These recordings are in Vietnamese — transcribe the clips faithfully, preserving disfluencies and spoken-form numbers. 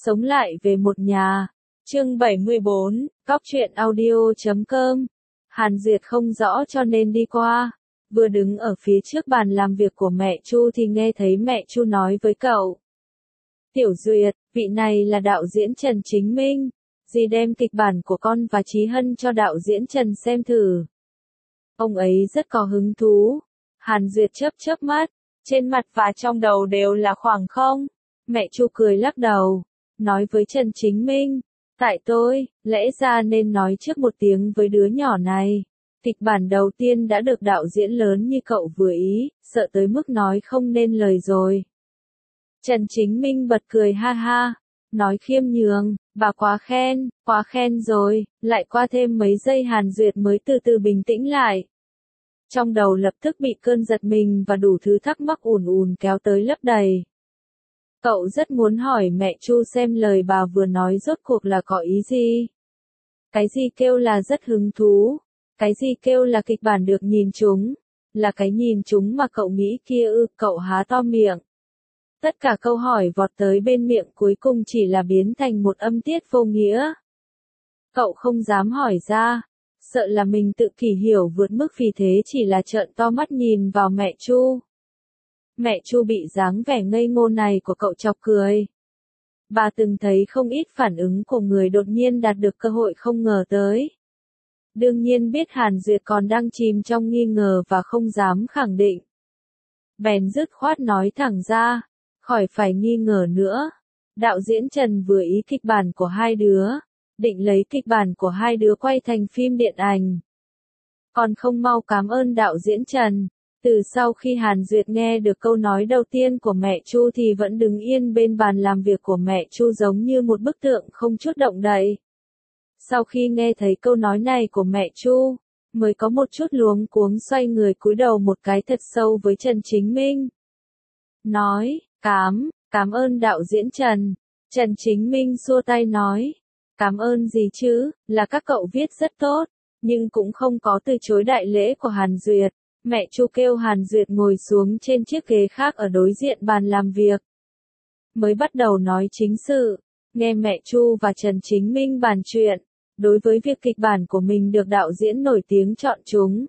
Sống lại về một nhà. Chương bảy mươi bốn, Cóc truyện audio chấm com. Hàn Duyệt không rõ cho nên đi qua. Vừa đứng ở phía trước bàn làm việc của mẹ Chu thì nghe thấy mẹ Chu nói với cậu. Tiểu Duyệt, vị này là đạo diễn Trần Chính Minh. Dì đem kịch bản của con và Chí Hân cho đạo diễn Trần xem thử. Ông ấy rất có hứng thú. Hàn Duyệt chớp chớp mắt, trên mặt và trong đầu đều là khoảng không. Mẹ Chu cười lắc đầu, nói với Trần Chính Minh, tại tôi, lẽ ra nên nói trước một tiếng với đứa nhỏ này. Kịch bản đầu tiên đã được đạo diễn lớn như cậu vừa ý, sợ tới mức nói không nên lời rồi. Trần Chính Minh bật cười ha ha, nói khiêm nhường, bà quá khen, quá khen rồi, lại qua thêm mấy giây Hàn Duyệt mới từ từ bình tĩnh lại. Trong đầu lập tức bị cơn giật mình và đủ thứ thắc mắc ùn ùn kéo tới lấp đầy. Cậu rất muốn hỏi mẹ Chu xem lời bà vừa nói rốt cuộc là có ý gì. Cái gì kêu là rất hứng thú, cái gì kêu là kịch bản được nhìn trúng, là cái nhìn trúng mà cậu nghĩ kia ư, cậu há to miệng. Tất cả câu hỏi vọt tới bên miệng cuối cùng chỉ là biến thành một âm tiết vô nghĩa. Cậu không dám hỏi ra, sợ là mình tự kỷ hiểu vượt mức vì thế chỉ là trợn to mắt nhìn vào mẹ Chu. Mẹ Chu bị dáng vẻ ngây ngô này của cậu chọc cười. Bà từng thấy không ít phản ứng của người đột nhiên đạt được cơ hội không ngờ tới. Đương nhiên biết Hàn Duyệt còn đang chìm trong nghi ngờ và không dám khẳng định. Bèn dứt khoát nói thẳng ra, khỏi phải nghi ngờ nữa. Đạo diễn Trần vừa ý kịch bản của hai đứa, định lấy kịch bản của hai đứa quay thành phim điện ảnh. Còn không mau cảm ơn đạo diễn Trần. Từ sau khi Hàn Duyệt nghe được câu nói đầu tiên của mẹ Chu thì vẫn đứng yên bên bàn làm việc của mẹ Chu giống như một bức tượng không chút động đậy. Sau khi nghe thấy câu nói này của mẹ Chu, mới có một chút luống cuống xoay người cúi đầu một cái thật sâu với Trần Chính Minh. Nói, cám, cảm ơn đạo diễn Trần. Trần Chính Minh xua tay nói, cảm ơn gì chứ, là các cậu viết rất tốt, nhưng cũng không có từ chối đại lễ của Hàn Duyệt. Mẹ Chu kêu Hàn Duyệt ngồi xuống trên chiếc ghế khác ở đối diện bàn làm việc. Mới bắt đầu nói chính sự, nghe mẹ Chu và Trần Chính Minh bàn chuyện, đối với việc kịch bản của mình được đạo diễn nổi tiếng chọn chúng.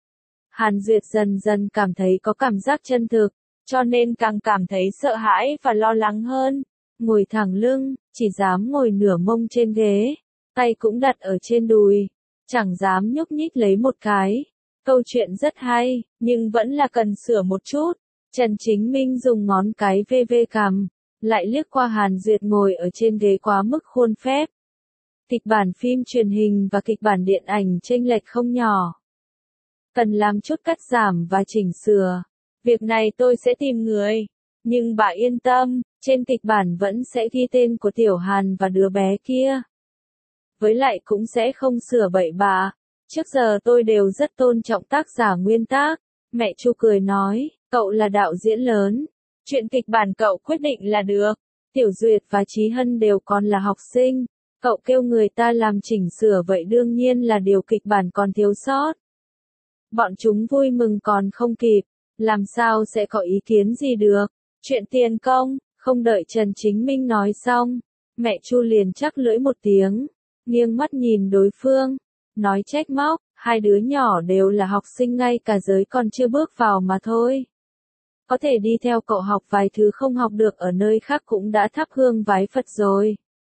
Hàn Duyệt dần dần cảm thấy có cảm giác chân thực, cho nên càng cảm thấy sợ hãi và lo lắng hơn. Ngồi thẳng lưng, chỉ dám ngồi nửa mông trên ghế, tay cũng đặt ở trên đùi, chẳng dám nhúc nhích lấy một cái. Câu chuyện rất hay, nhưng vẫn là cần sửa một chút. Trần Chính Minh dùng ngón cái vê vê cằm, lại liếc qua Hàn Duyệt ngồi ở trên ghế quá mức khuôn phép. Kịch bản phim truyền hình và kịch bản điện ảnh chênh lệch không nhỏ. Cần làm chút cắt giảm và chỉnh sửa. Việc này tôi sẽ tìm người. Nhưng bà yên tâm, trên kịch bản vẫn sẽ ghi tên của Tiểu Hàn và đứa bé kia. Với lại cũng sẽ không sửa bậy bạ. Trước giờ tôi đều rất tôn trọng tác giả nguyên tác. Mẹ Chu cười nói, cậu là đạo diễn lớn. Chuyện kịch bản cậu quyết định là được. Tiểu Duyệt và Chí Hân đều còn là học sinh. Cậu kêu người ta làm chỉnh sửa vậy đương nhiên là điều kịch bản còn thiếu sót. Bọn chúng vui mừng còn không kịp. Làm sao sẽ có ý kiến gì được. Chuyện tiền công, không đợi Trần Chính Minh nói xong. Mẹ Chu liền chắc lưỡi một tiếng. Nghiêng mắt nhìn đối phương. Nói trách móc, hai đứa nhỏ đều là học sinh ngay cả giới còn chưa bước vào mà thôi. Có thể đi theo cậu học vài thứ không học được ở nơi khác cũng đã thắp hương vái Phật rồi.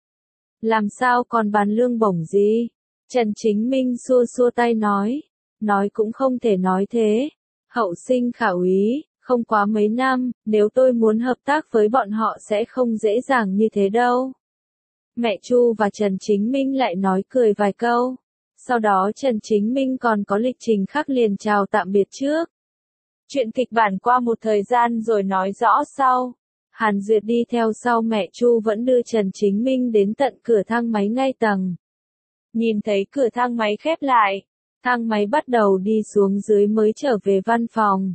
Làm sao còn bàn lương bổng gì? Trần Chính Minh xua xua tay nói. Nói cũng không thể nói thế. Hậu sinh khả úy, không quá mấy năm, nếu tôi muốn hợp tác với bọn họ sẽ không dễ dàng như thế đâu. Mẹ Chu và Trần Chính Minh lại nói cười vài câu. Sau đó Trần Chính Minh còn có lịch trình khác liền chào tạm biệt trước. Chuyện kịch bản qua một thời gian rồi nói rõ sau. Hàn Duyệt đi theo sau mẹ Chu vẫn đưa Trần Chính Minh đến tận cửa thang máy ngay tầng. Nhìn thấy cửa thang máy khép lại, thang máy bắt đầu đi xuống dưới mới trở về văn phòng.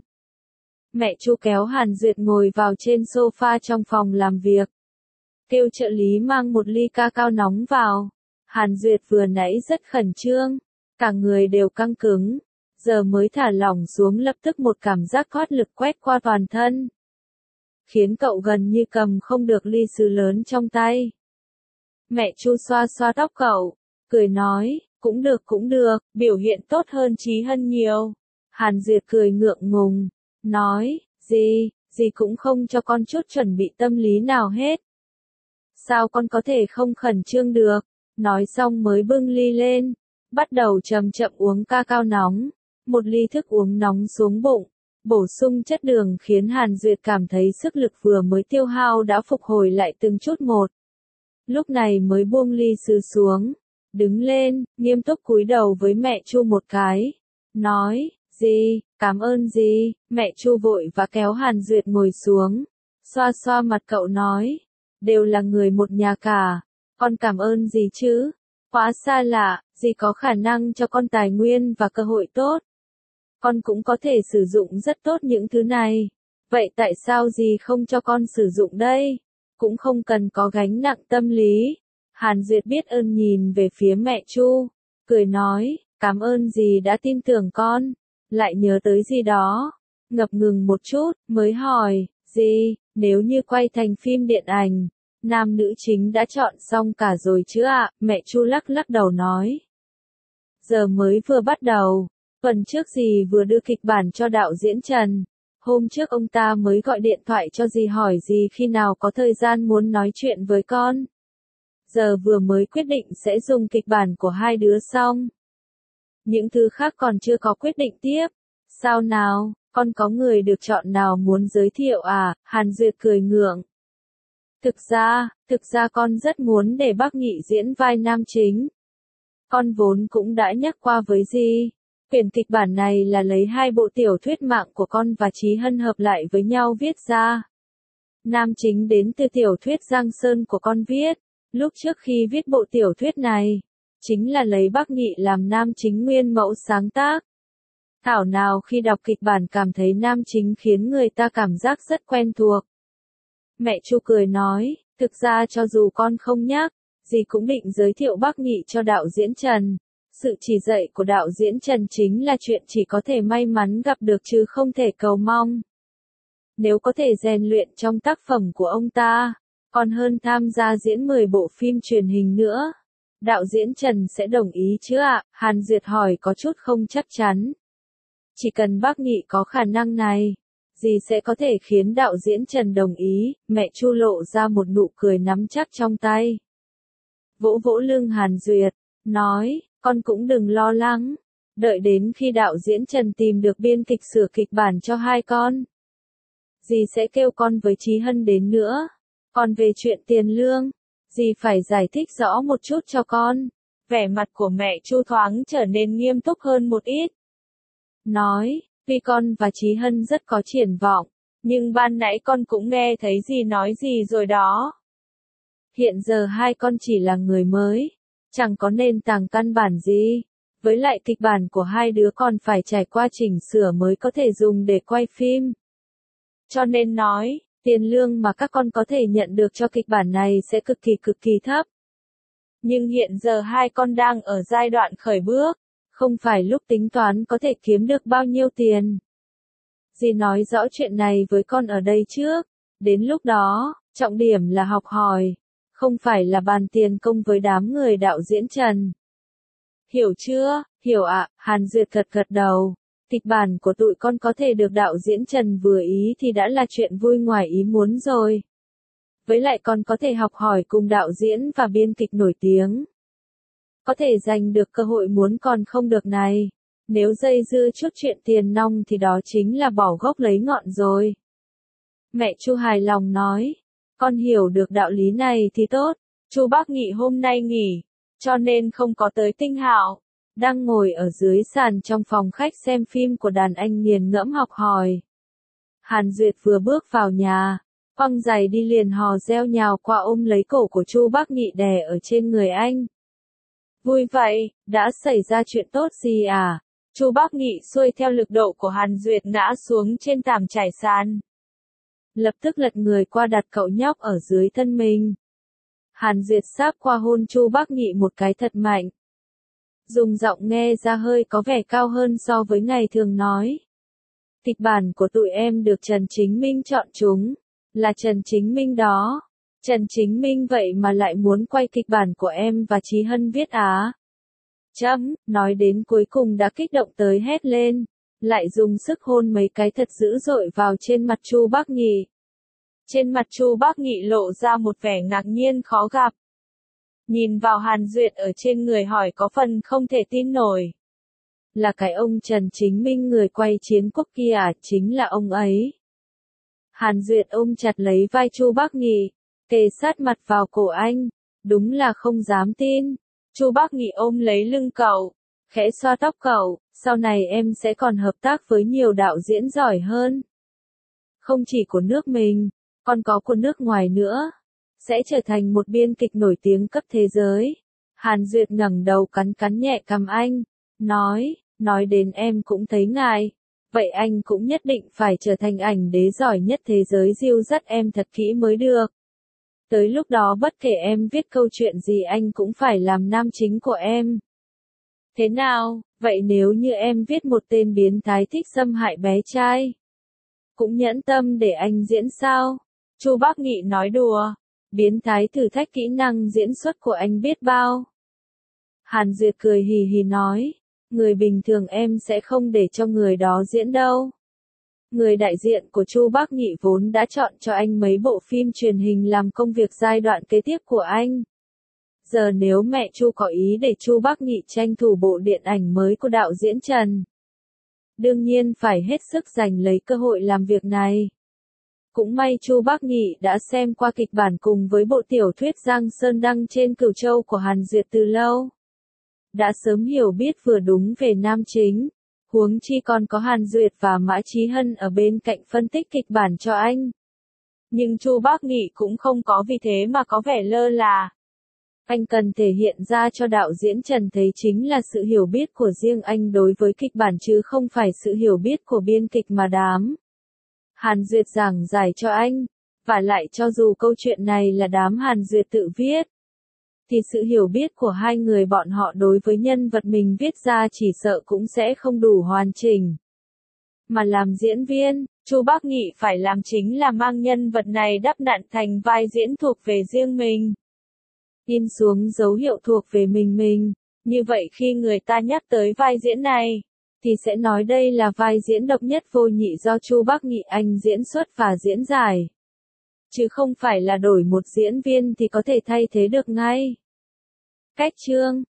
Mẹ Chu kéo Hàn Duyệt ngồi vào trên sofa trong phòng làm việc. Kêu trợ lý mang một ly ca cao nóng vào. Hàn Duyệt vừa nãy rất khẩn trương, cả người đều căng cứng, giờ mới thả lỏng xuống lập tức một cảm giác thoát lực quét qua toàn thân. Khiến cậu gần như cầm không được ly sứ lớn trong tay. Mẹ Chu xoa xoa tóc cậu, cười nói, cũng được cũng được, biểu hiện tốt hơn Chí Hân nhiều. Hàn Duyệt cười ngượng ngùng, nói, gì, gì cũng không cho con chút chuẩn bị tâm lý nào hết. Sao con có thể không khẩn trương được? Nói xong mới bưng ly lên, bắt đầu chậm chậm uống ca cao nóng, một ly thức uống nóng xuống bụng, bổ sung chất đường khiến Hàn Duyệt cảm thấy sức lực vừa mới tiêu hao đã phục hồi lại từng chút một. Lúc này mới buông ly sứ xuống, đứng lên, nghiêm túc cúi đầu với mẹ Chu một cái, nói, gì, cảm ơn gì, mẹ Chu vội và kéo Hàn Duyệt ngồi xuống, xoa xoa mặt cậu nói, đều là người một nhà cả, con cảm ơn gì chứ, quá xa lạ, gì có khả năng cho con tài nguyên và cơ hội tốt. Con cũng có thể sử dụng rất tốt những thứ này, vậy tại sao gì không cho con sử dụng đây? Cũng không cần có gánh nặng tâm lý. Hàn Duyệt biết ơn nhìn về phía mẹ Chu, cười nói, cảm ơn gì đã tin tưởng con, lại nhớ tới gì đó, ngập ngừng một chút, mới hỏi, gì, nếu như quay thành phim điện ảnh, nam nữ chính đã chọn xong cả rồi chứ ạ, à? Mẹ Chu lắc lắc đầu nói. Giờ mới vừa bắt đầu, tuần trước dì vừa đưa kịch bản cho đạo diễn Trần. Hôm trước ông ta mới gọi điện thoại cho dì hỏi dì khi nào có thời gian muốn nói chuyện với con. Giờ vừa mới quyết định sẽ dùng kịch bản của hai đứa xong. Những thứ khác còn chưa có quyết định tiếp. Sao nào, con có người được chọn nào muốn giới thiệu à? Hàn Duyệt cười ngượng. Thực ra, thực ra con rất muốn để bác Nghị diễn vai nam chính. Con vốn cũng đã nhắc qua với dì. Quyển kịch bản này là lấy hai bộ tiểu thuyết mạng của con và Chí Hân hợp lại với nhau viết ra. Nam chính đến từ tiểu thuyết Giang Sơn của con viết. Lúc trước khi viết bộ tiểu thuyết này, chính là lấy bác Nghị làm nam chính nguyên mẫu sáng tác. Thảo nào khi đọc kịch bản cảm thấy nam chính khiến người ta cảm giác rất quen thuộc. Mẹ Chu cười nói, thực ra cho dù con không nhắc, dì cũng định giới thiệu bác Nghị cho đạo diễn Trần. Sự chỉ dạy của đạo diễn Trần chính là chuyện chỉ có thể may mắn gặp được chứ không thể cầu mong. Nếu có thể rèn luyện trong tác phẩm của ông ta, còn hơn tham gia diễn mười bộ phim truyền hình nữa. Đạo diễn Trần sẽ đồng ý chứ ạ? Hàn Duyệt hỏi có chút không chắc chắn. Chỉ cần bác Nghị có khả năng này, dì sẽ có thể khiến đạo diễn Trần đồng ý. Mẹ Chu lộ ra một nụ cười nắm chắc trong tay. Vỗ vỗ lưng Hàn Duyệt, nói, con cũng đừng lo lắng, đợi đến khi đạo diễn Trần tìm được biên kịch sửa kịch bản cho hai con. Dì sẽ kêu con với Chí Hân đến nữa. Còn về chuyện tiền lương, dì phải giải thích rõ một chút cho con. Vẻ mặt của mẹ Chu thoáng trở nên nghiêm túc hơn một ít. Nói, tuy con và Chí Hân rất có triển vọng, nhưng ban nãy con cũng nghe thấy dì nói gì rồi đó. Hiện giờ hai con chỉ là người mới, chẳng có nền tảng căn bản gì. Với lại kịch bản của hai đứa còn phải trải qua chỉnh sửa mới có thể dùng để quay phim. Cho nên nói, tiền lương mà các con có thể nhận được cho kịch bản này sẽ cực kỳ cực kỳ thấp. Nhưng hiện giờ hai con đang ở giai đoạn khởi bước, không phải lúc tính toán có thể kiếm được bao nhiêu tiền. Dì nói rõ chuyện này với con ở đây trước, đến lúc đó, trọng điểm là học hỏi, không phải là bàn tiền công với đám người đạo diễn Trần. Hiểu chưa? Hiểu ạ, à? Hàn Duyệt gật gật đầu. Kịch bản của tụi con có thể được đạo diễn Trần vừa ý thì đã là chuyện vui ngoài ý muốn rồi. Với lại còn có thể học hỏi cùng đạo diễn và biên kịch nổi tiếng. Có thể giành được cơ hội muốn còn không được này. Nếu dây dưa chút chuyện tiền nong thì đó chính là bỏ gốc lấy ngọn rồi. Mẹ Chu hài lòng nói. Con hiểu được đạo lý này thì tốt. Chu bác Nghị hôm nay nghỉ, cho nên không có tới Tinh Hạo. Đang ngồi ở dưới sàn trong phòng khách xem phim của đàn anh nghiền ngẫm học hỏi. Hàn Duyệt vừa bước vào nhà, quăng giày đi liền hò reo nhào qua ôm lấy cổ của Chu bác Nghị đè ở trên người anh. Vui vậy, đã xảy ra chuyện tốt gì à? Chu bác Nghị xuôi theo lực độ của Hàn Duyệt ngã xuống trên thảm trải sàn. Lập tức lật người qua đặt cậu nhóc ở dưới thân mình. Hàn Duyệt sáp qua hôn Chu bác Nghị một cái thật mạnh. Dùng giọng nghe ra hơi có vẻ cao hơn so với ngày thường nói. Kịch bản của tụi em được Trần Chính Minh chọn chúng. Là Trần Chính Minh đó. Trần Chính Minh vậy mà lại muốn quay kịch bản của em và Chí Hân viết á. Chấm, nói đến cuối cùng đã kích động tới hét lên, lại dùng sức hôn mấy cái thật dữ dội vào trên mặt Chu Bác Nghị. Trên mặt Chu Bác Nghị lộ ra một vẻ ngạc nhiên khó gặp. Nhìn vào Hàn Duyệt ở trên người hỏi có phần không thể tin nổi. Là cái ông Trần Chính Minh người quay Chiến Quốc kia à, chính là ông ấy. Hàn Duyệt ôm chặt lấy vai Chu Bác Nghị, kề sát mặt vào cổ anh, đúng là không dám tin. Chu Bác Nghị ôm lấy lưng cậu, khẽ xoa tóc cậu, sau này em sẽ còn hợp tác với nhiều đạo diễn giỏi hơn. Không chỉ của nước mình, còn có của nước ngoài nữa. Sẽ trở thành một biên kịch nổi tiếng cấp thế giới. Hàn Duyệt ngẩng đầu cắn cắn nhẹ cằm anh, nói, nói đến em cũng thấy ngại. Vậy anh cũng nhất định phải trở thành ảnh đế giỏi nhất thế giới dìu dắt em thật kỹ mới được. Tới lúc đó bất kể em viết câu chuyện gì anh cũng phải làm nam chính của em. Thế nào, vậy nếu như em viết một tên biến thái thích xâm hại bé trai, cũng nhẫn tâm để anh diễn sao? Chu Bác Nghị nói đùa, biến thái thử thách kỹ năng diễn xuất của anh biết bao. Hàn Duyệt cười hì hì nói, người bình thường em sẽ không để cho người đó diễn đâu. Người đại diện của Chu Bác Nghị vốn đã chọn cho anh mấy bộ phim truyền hình làm công việc giai đoạn kế tiếp của anh. Giờ nếu mẹ Chu có ý để Chu Bác Nghị tranh thủ bộ điện ảnh mới của đạo diễn Trần, đương nhiên phải hết sức giành lấy cơ hội làm việc này. Cũng may Chu Bác Nghị đã xem qua kịch bản cùng với bộ tiểu thuyết Giang Sơn đăng trên Cửu Châu của Hàn Duyệt từ lâu. Đã sớm hiểu biết vừa đúng về nam chính, huống chi còn có Hàn Duyệt và Mã Chí Hân ở bên cạnh phân tích kịch bản cho anh. Nhưng Chu Bác Nghị cũng không có vì thế mà có vẻ lơ là. Anh cần thể hiện ra cho đạo diễn Trần thấy chính là sự hiểu biết của riêng anh đối với kịch bản chứ không phải sự hiểu biết của biên kịch mà đám Hàn Duyệt giảng giải cho anh. Và lại cho dù câu chuyện này là đám Hàn Duyệt tự viết, thì sự hiểu biết của hai người bọn họ đối với nhân vật mình viết ra chỉ sợ cũng sẽ không đủ hoàn chỉnh. Mà làm diễn viên, Chu Bác Nghị phải làm chính là mang nhân vật này đắp nặn thành vai diễn thuộc về riêng mình. In xuống dấu hiệu thuộc về mình mình, như vậy khi người ta nhắc tới vai diễn này, thì sẽ nói đây là vai diễn độc nhất vô nhị do Chu Bác Nghị anh diễn xuất và diễn giải. Chứ không phải là đổi một diễn viên thì có thể thay thế được ngay. Cách chương